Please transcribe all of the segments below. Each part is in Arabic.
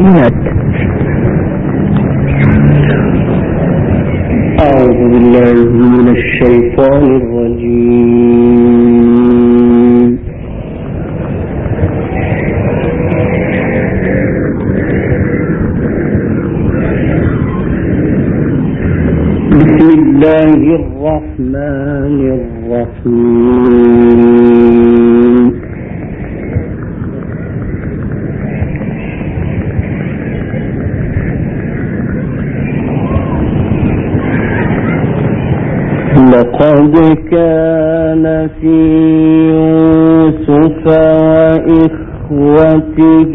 الإمكانيات. أعوذ بالله من الشيطان الرجيم. بسم الله الرحمن الرحيم. لقد كان في يوسف وإخوته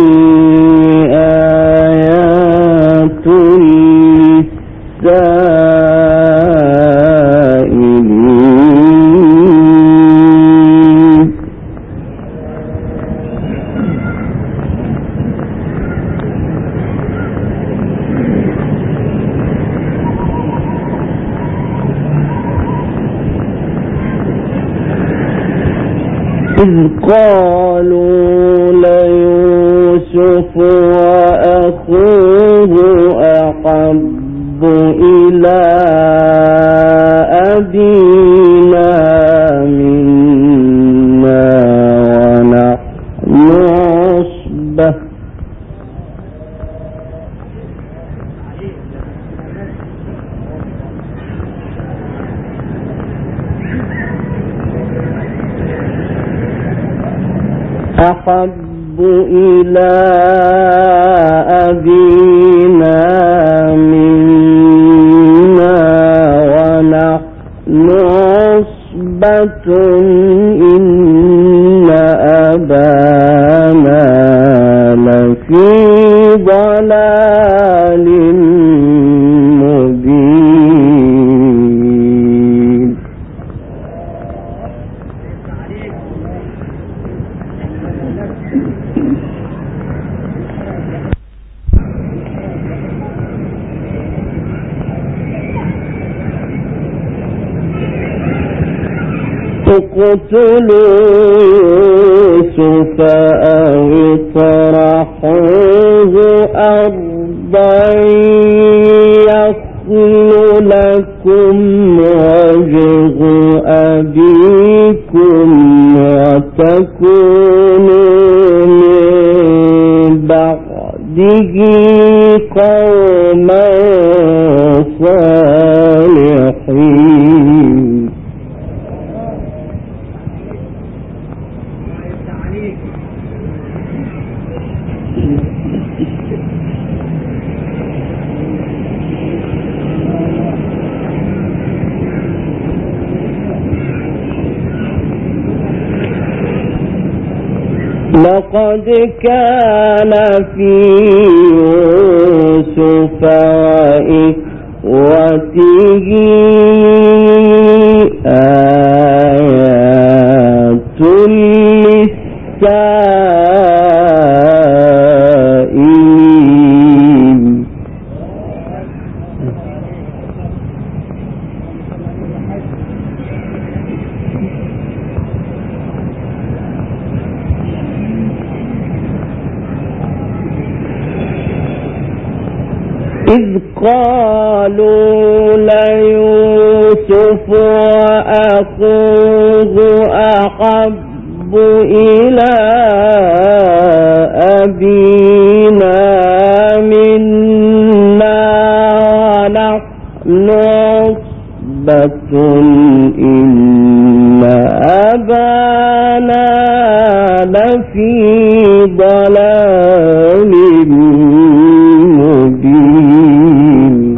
آيات للسائلين. إذ قالوا ليوسف وأخوه أحب إلى أبينا منا ونحن عصبة. أحب إلى أبينا منا ونحن عصبة إن أبانا لفي ضلال مبين. اقتلوا يوسف أو اطرحوه أرضا يخل لكم وجه أبيكم وتكونوا من بعده قوما صالحين. لقد كان في يوسف وإخوته آيات للسائلين. إذ قالوا ليوسف وأخوه أحب إلى أبينا منا ونحن عصبة إن أبانا لفي ضلال مبين.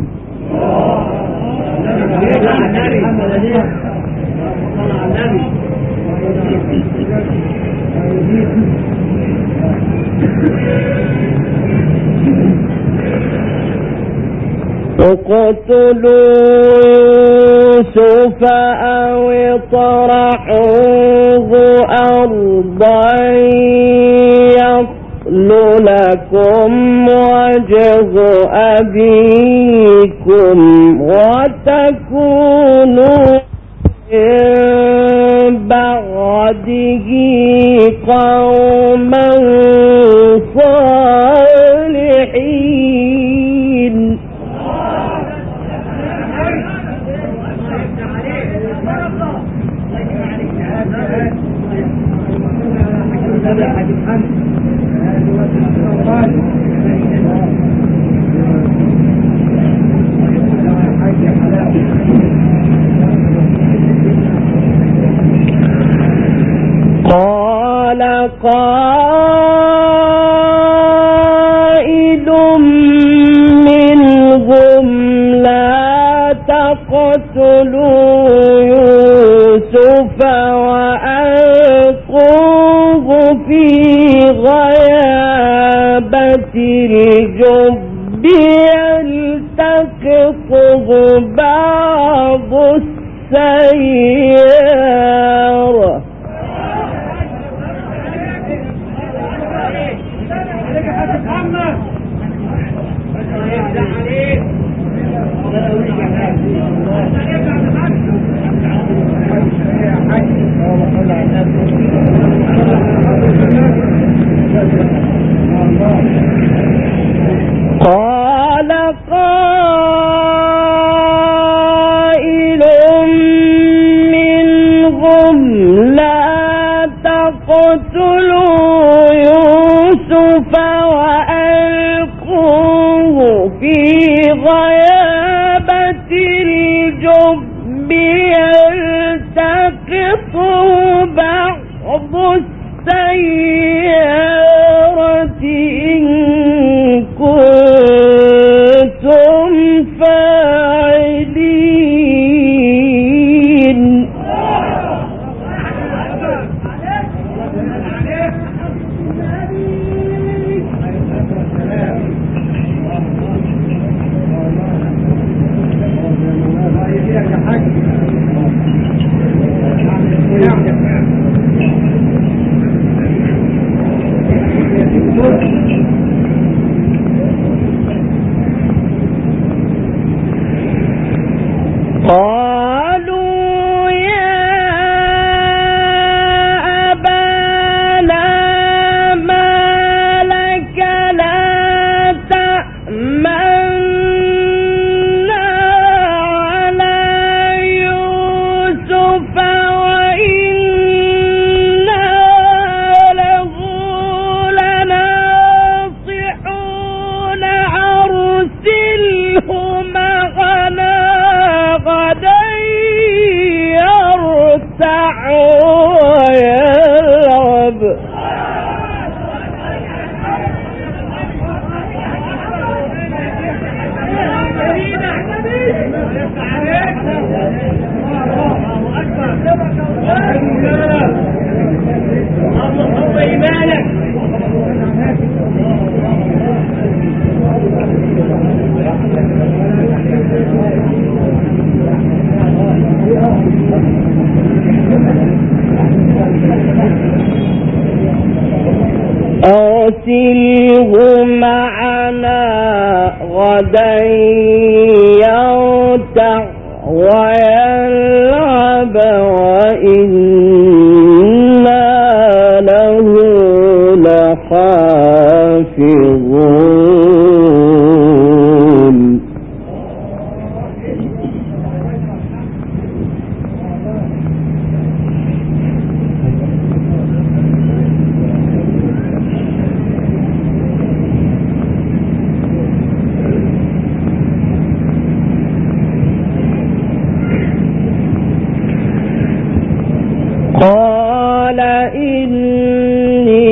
اقتلوا يوسف أو اطرحوه أرضا يخل لكم وجه أبيكم وتكونوا من بعده قوما صالحين. قائل منهم لا تقتلوا يوسف وألقوه في غيابة الجب يلتقطه بعض السيارة. قال قائل منهم لا تقتلوا يوسف وألقوه في غيابة الجب يلتقطه بعض السيارة إن كنتم فاعلين. قالوا يا أبانا ما لك لا تأمنا على يوسف وإنا له لناصحون أرسله معنا غدا يرتع ويلعب. أرسله معنا غدا يرتع ويلعب وإنا له لحافظون. قال إني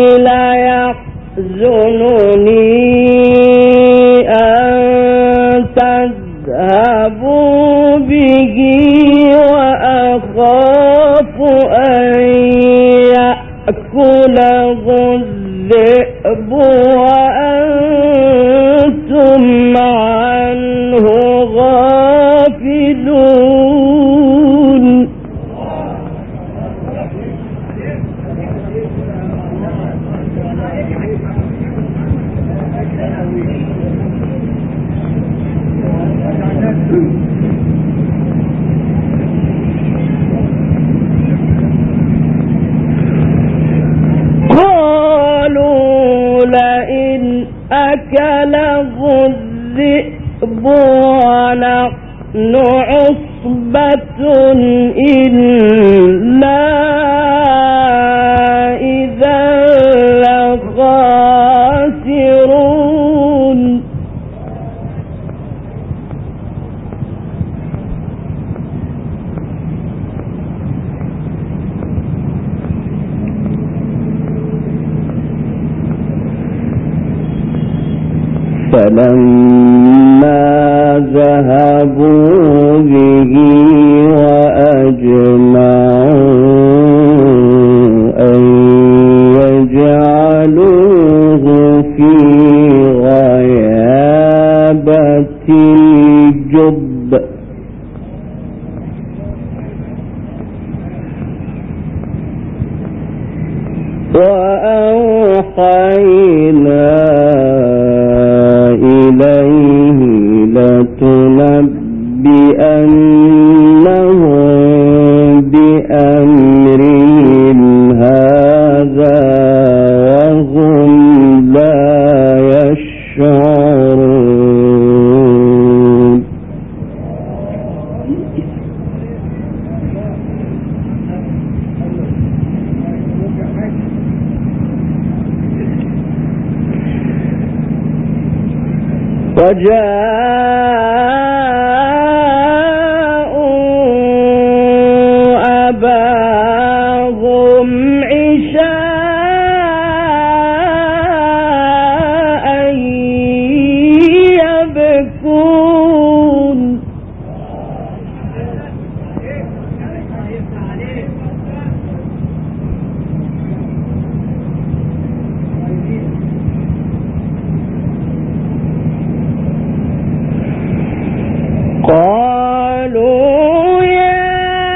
ليحزنني أن تذهبوا به وأخاف أن يأكله الذئب وأنتم عنه غافلون. قالوا لئن أكله الذئب ونحن عصبة إنا إذا لخاسرون. فلما ذهبوا به وأجمعوا أن يجعلوه في غيابة الجب وأوحينا إليه لتنبئنهم بأمرهم هذا وهم لا يشعرون. وجاءوا أباهم عشاء يبكون. قالوا يا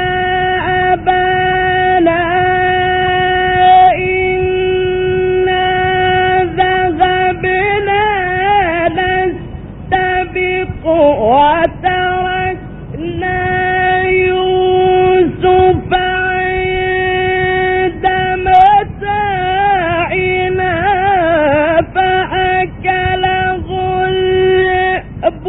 أبانا إنا ذهبنا نستبق وتركنا يوسف عند متاعنا فأكله الذئب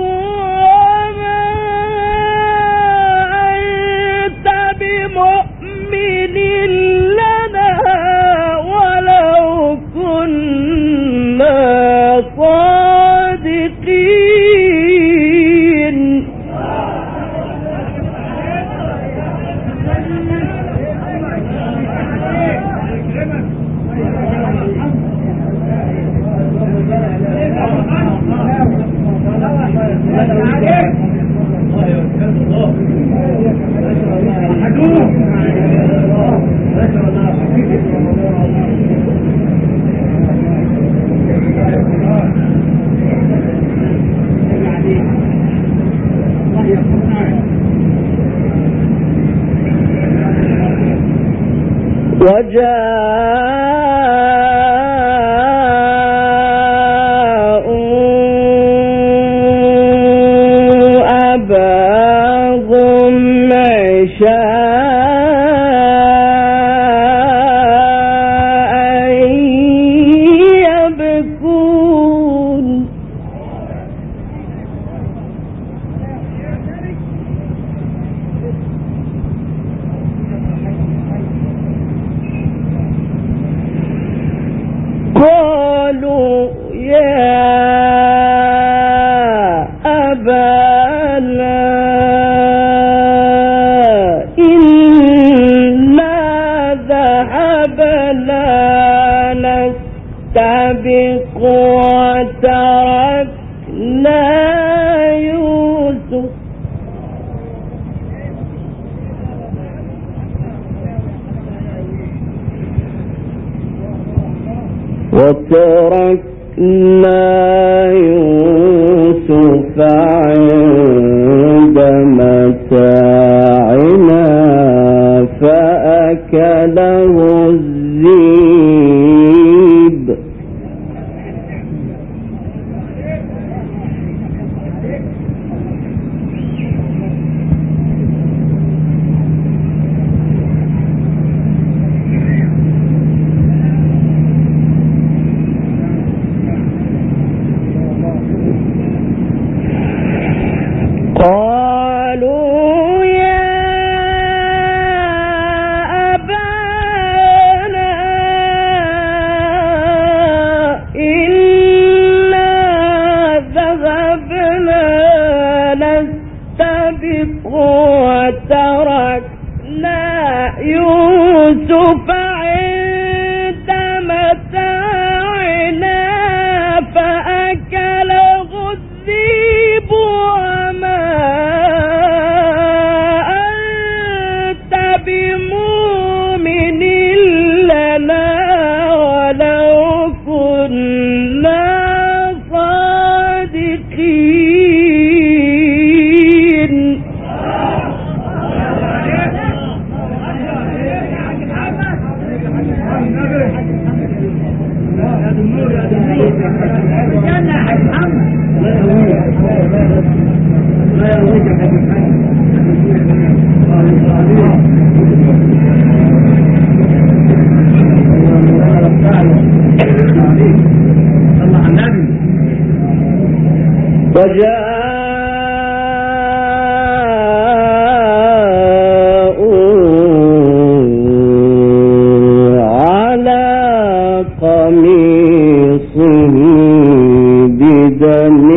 مؤمن لنا ولو كنا صادقين. وجاءوا أباهم عشاء يبكون. قالوا يا أبانا إنا ذهبنا نستبق وتركنا يوسف عند متاعنا فأكله الذئب. قالوا يا أبانا إنا ذهبنا نستبق وتركنا يوسف عند متاعنا فأكله على قميصه بدم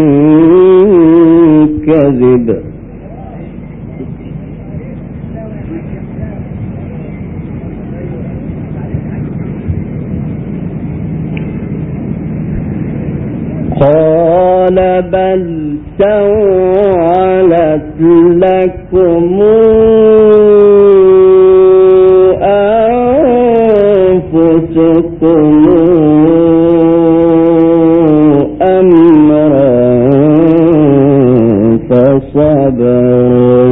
كذب قال بل سولت لكم أنفسكم أمرا فصبر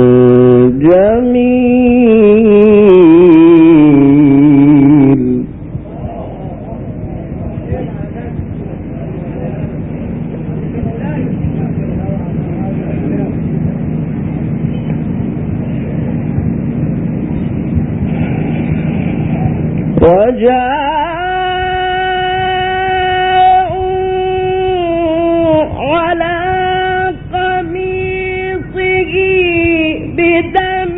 جميل وجاءوا على قميصه بدم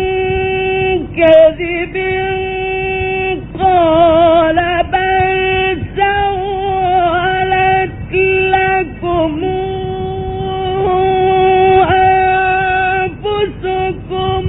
كذب قال بل سولت لكم أنفسكم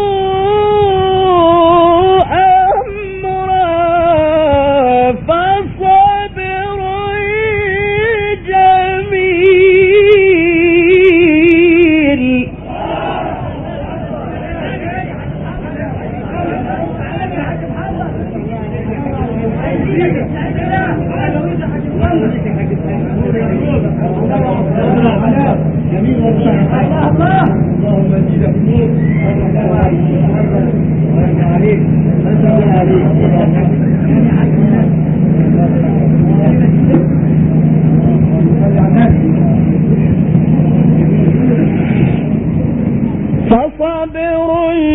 فصبر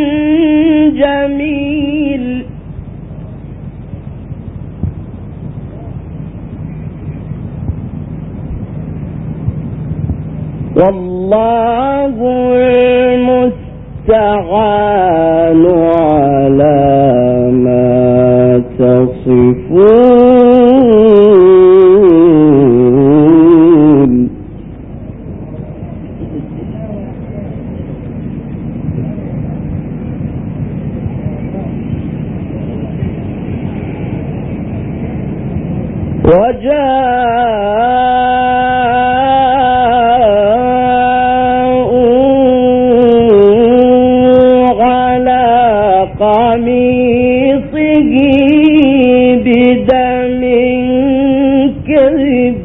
جميل والله المستعان على ما تصفون قميصه بدم كذب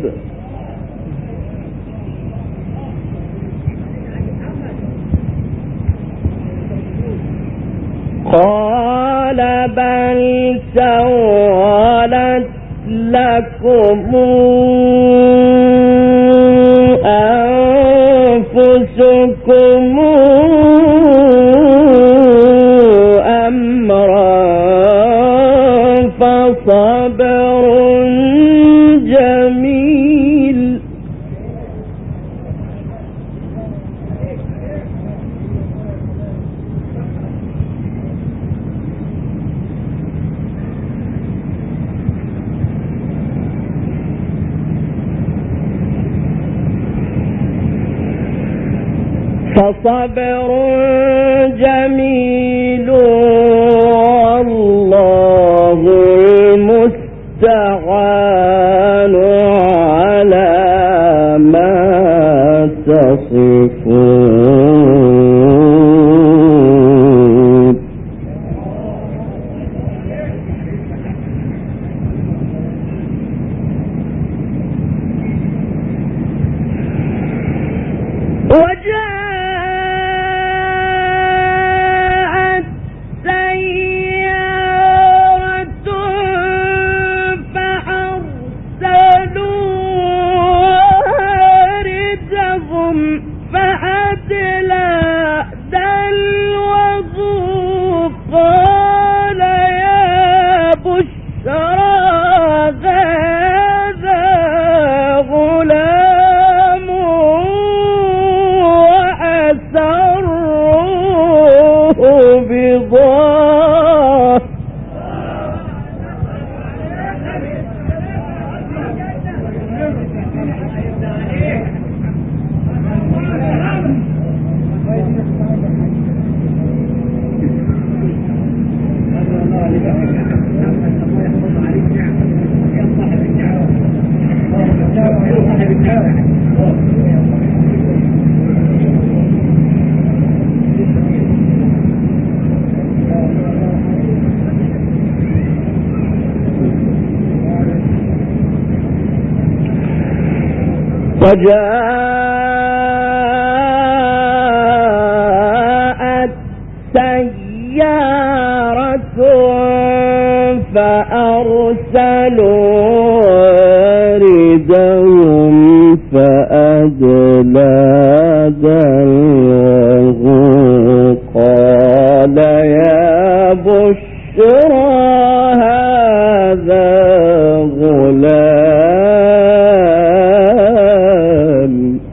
قال بل سولت لكم أنفسكم فصبر جميل فصبر جميل والله المستعان على ما تصفون وجاءت سيارة فأرسلوا واردهم فأدلوا وجاءت سيارة فأرسلوا واردهم فأدلى دلوه قال يا بشرى هذا غلام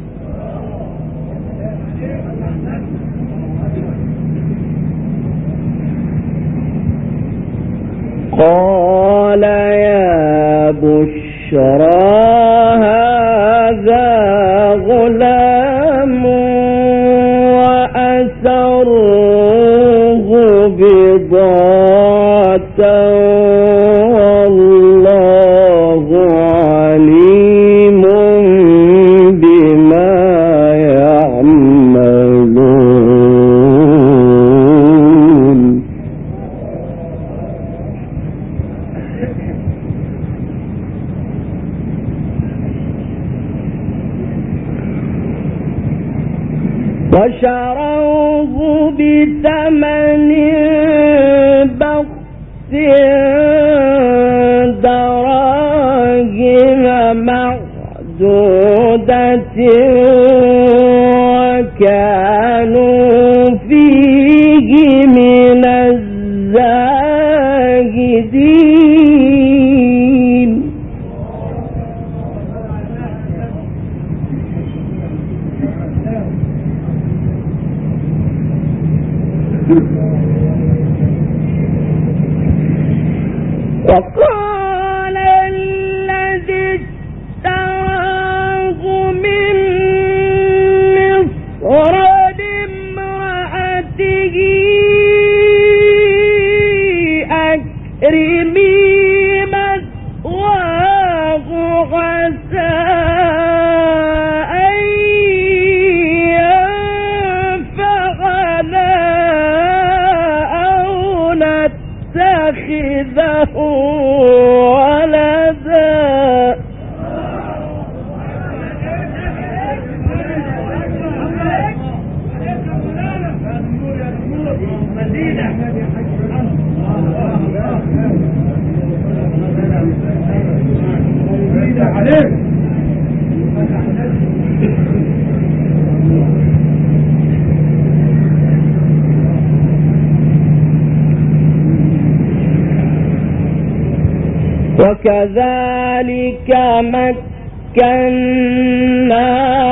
قال يا بشرى هذا غلام وأسروه بضاعة والله عليم بما يعملون وشروه بثمن بخس دراهم معدودة وكانوا فيه من الزاهدين وقال الذي اشتراه من مصر لامرأته أكرمي مثواه عسى أن ينفعنا أو نتخذه ولدا وكذلك مكنا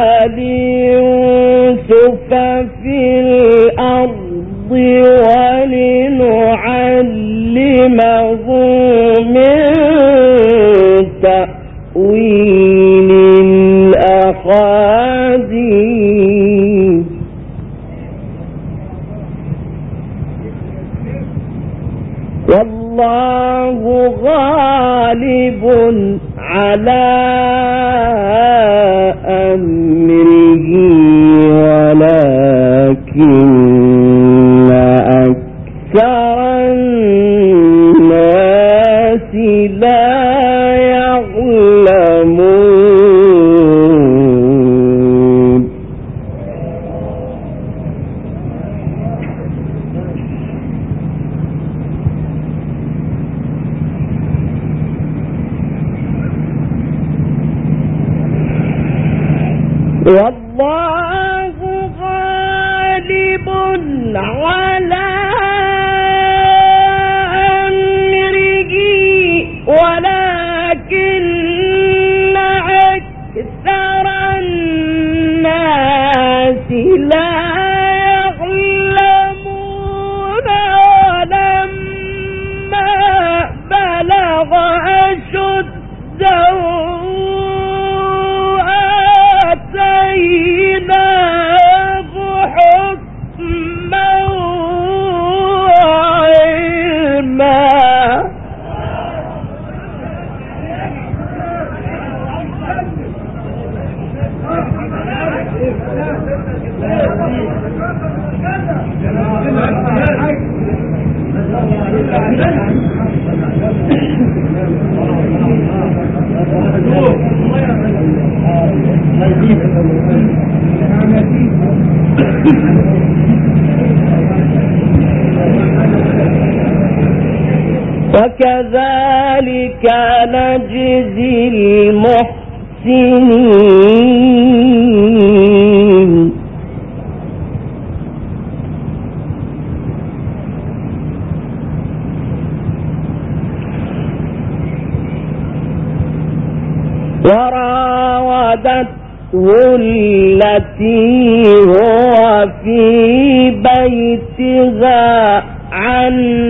ليوسف في الأرض ولنعلمه من تأويل الأحاديث والله غالب على أمره ولكن أكثر الناس لا يعلمون والله غالب على أمره ولكن أكثر الناس لا يعلمون ولما بلغ أشده آتيناه حكما وكذلك نجزي المحسنين وراودته التي هو في بيتها عن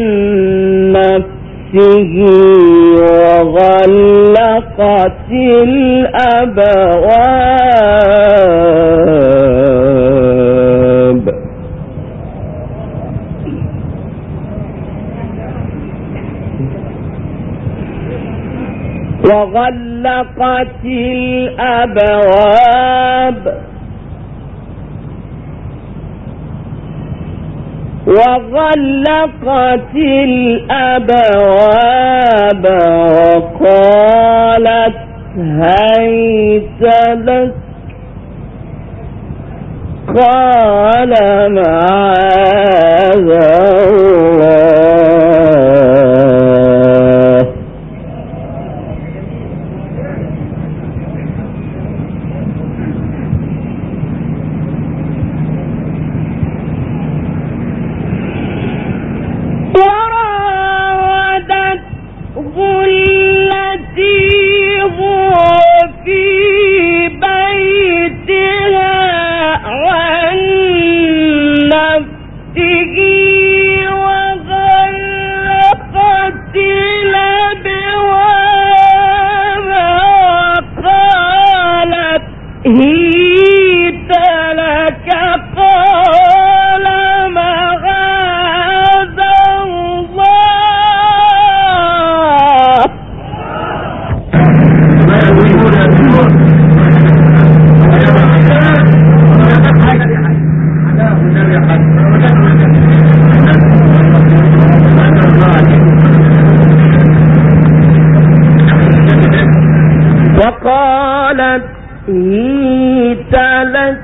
نفسه وغلقت الأبواب وغلقت الأبواب وقالت هيت لك قال معاذ الله وراودته التي هو في بيتها عن نفسه وغلقت الأبواب وقالت هيت لك قال معاذ الله وقالت هيت لك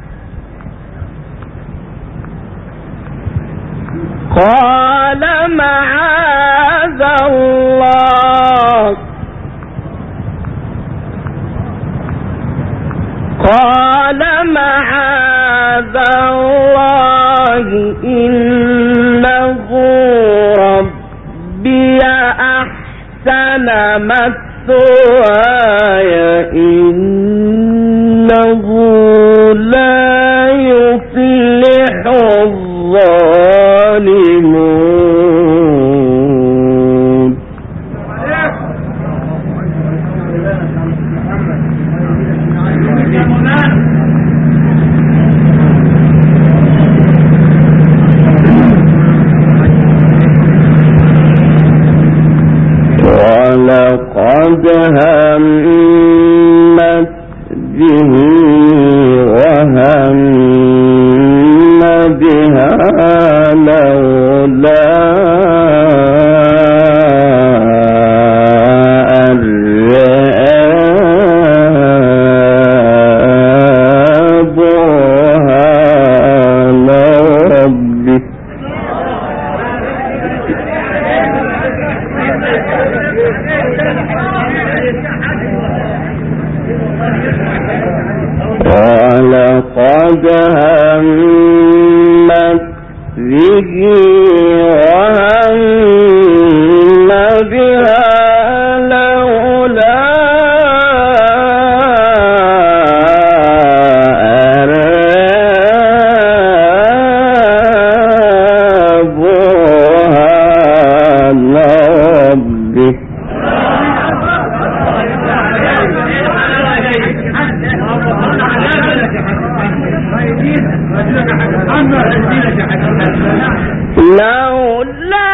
قال معاذ الله قال معاذ الله إنه ربي أحسن مثواي إنه لا يفلح الظالمون ولقد همت به وهم بها لولا أن رأى برهان ربه ولقد همت به وهم بها لولا أن رأى برهان ربه لولا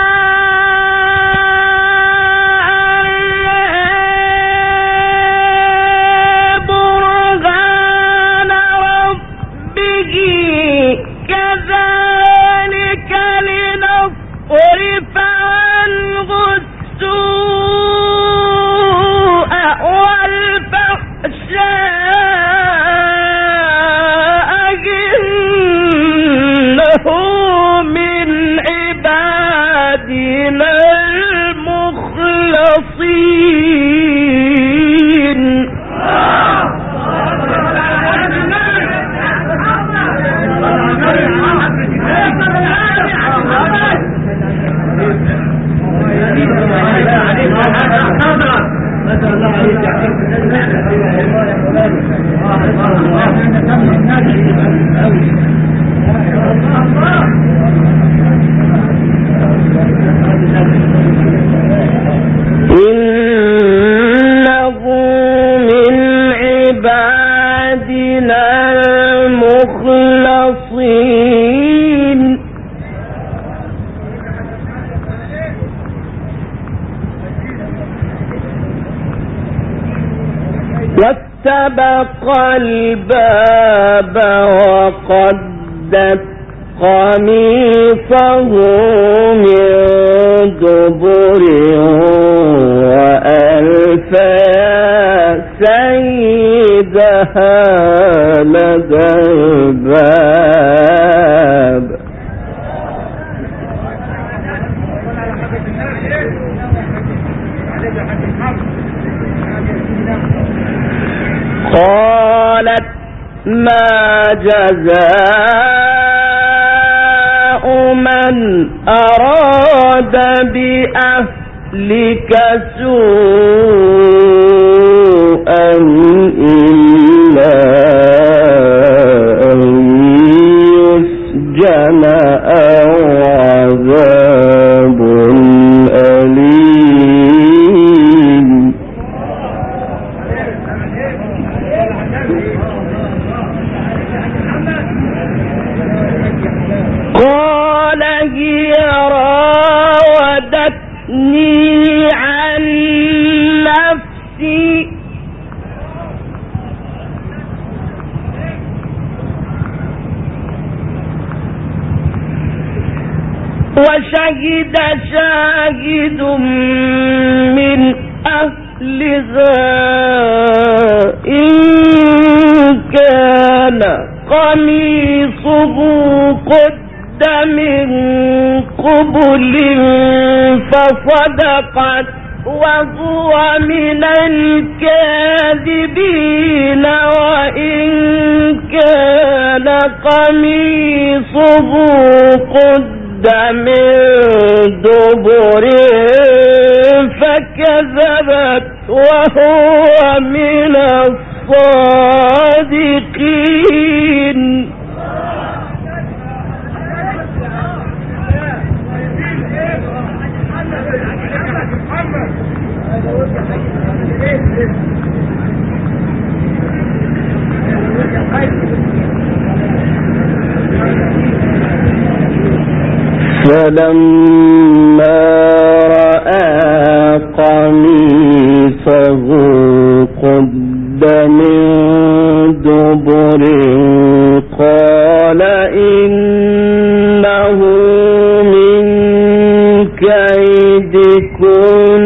إنه من عبادنا المخلصين واستبق الباب وقدت قميصه من دبر وألف يا سيدها لدى الباب قالت ما جزاء من أراد بأهلك سوءا إلا أن يسجن أو عذاب أليم قال هي راودتني عن نفسي وشهد شاهد من أهلها إن كان قميصه قد من قبل فصدقت وهو من الكاذبين وإن كان قميصه قد من دبر فكذبت وهو من الصادقين فلما رأى قميصه قد من دبر قال إنه من كيدكن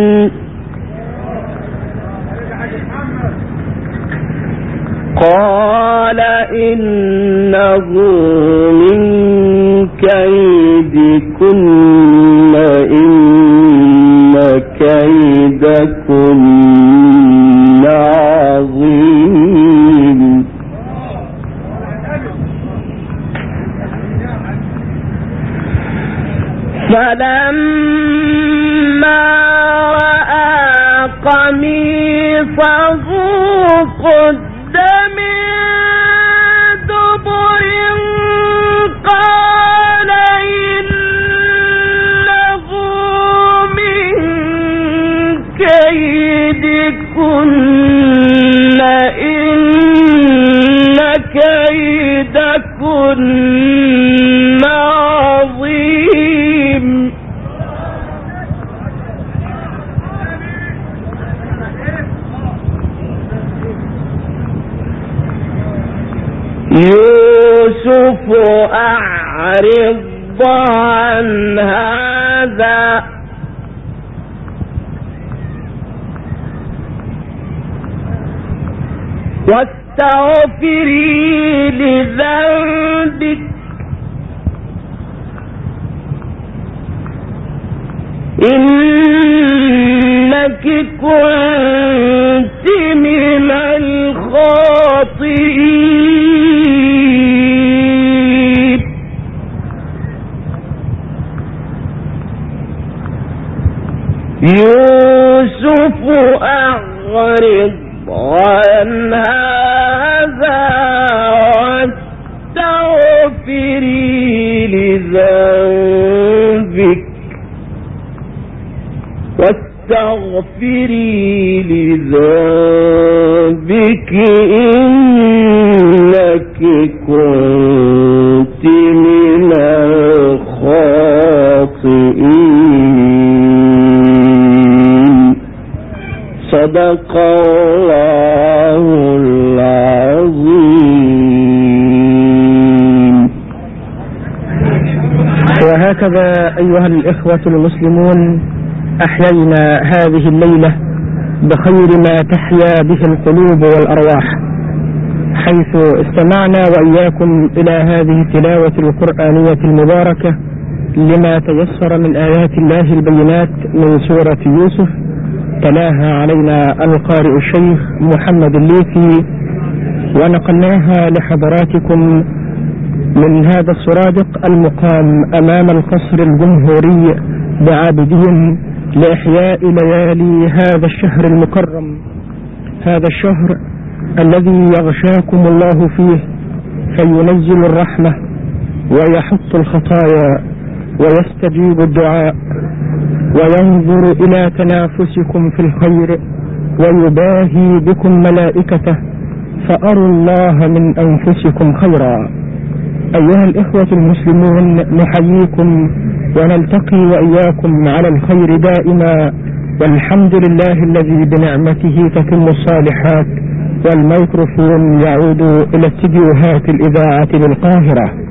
قال إنه من كيدكن إن كيدكن عظيم فلما رأى قميصه قد من دبر قال إنه من كيدكن إن كيدكن عظيم يوسف أعرض عن هذا واستغفري لذنبك إنك كنت من الخاطئين يوسف فأعرض عن هذا واستغفري لذنبك إنك كنت من الخاطئين. صدق الله العظيم. وهكذا أيها الإخوة المسلمون أحيينا هذه الليلة بخير ما تحيا به القلوب والأرواح، حيث استمعنا وإياكم إلى هذه التلاوة القرآنية المباركة لما تيسر من آيات الله البينات من سورة يوسف، تلاها علينا القارئ الشيخ محمد الليثي، ونقلناها لحضراتكم من هذا السرادق المقام أمام القصر الجمهوري بعابدين لإحياء ليالي هذا الشهر المكرم، هذا الشهر الذي يغشاكم الله فيه فينزل الرحمة ويحط الخطايا ويستجيب الدعاء وينظر إلى تنافسكم في الخير ويباهي بكم ملائكته فأروا الله من أنفسكم خيرا. أيها الإخوة المسلمون نحييكم ونلتقي وإياكم على الخير دائما، والحمد لله الذي بنعمته تتم الصالحات. والميكروفون يعود إلى استديوهات الإذاعة بالقاهرة.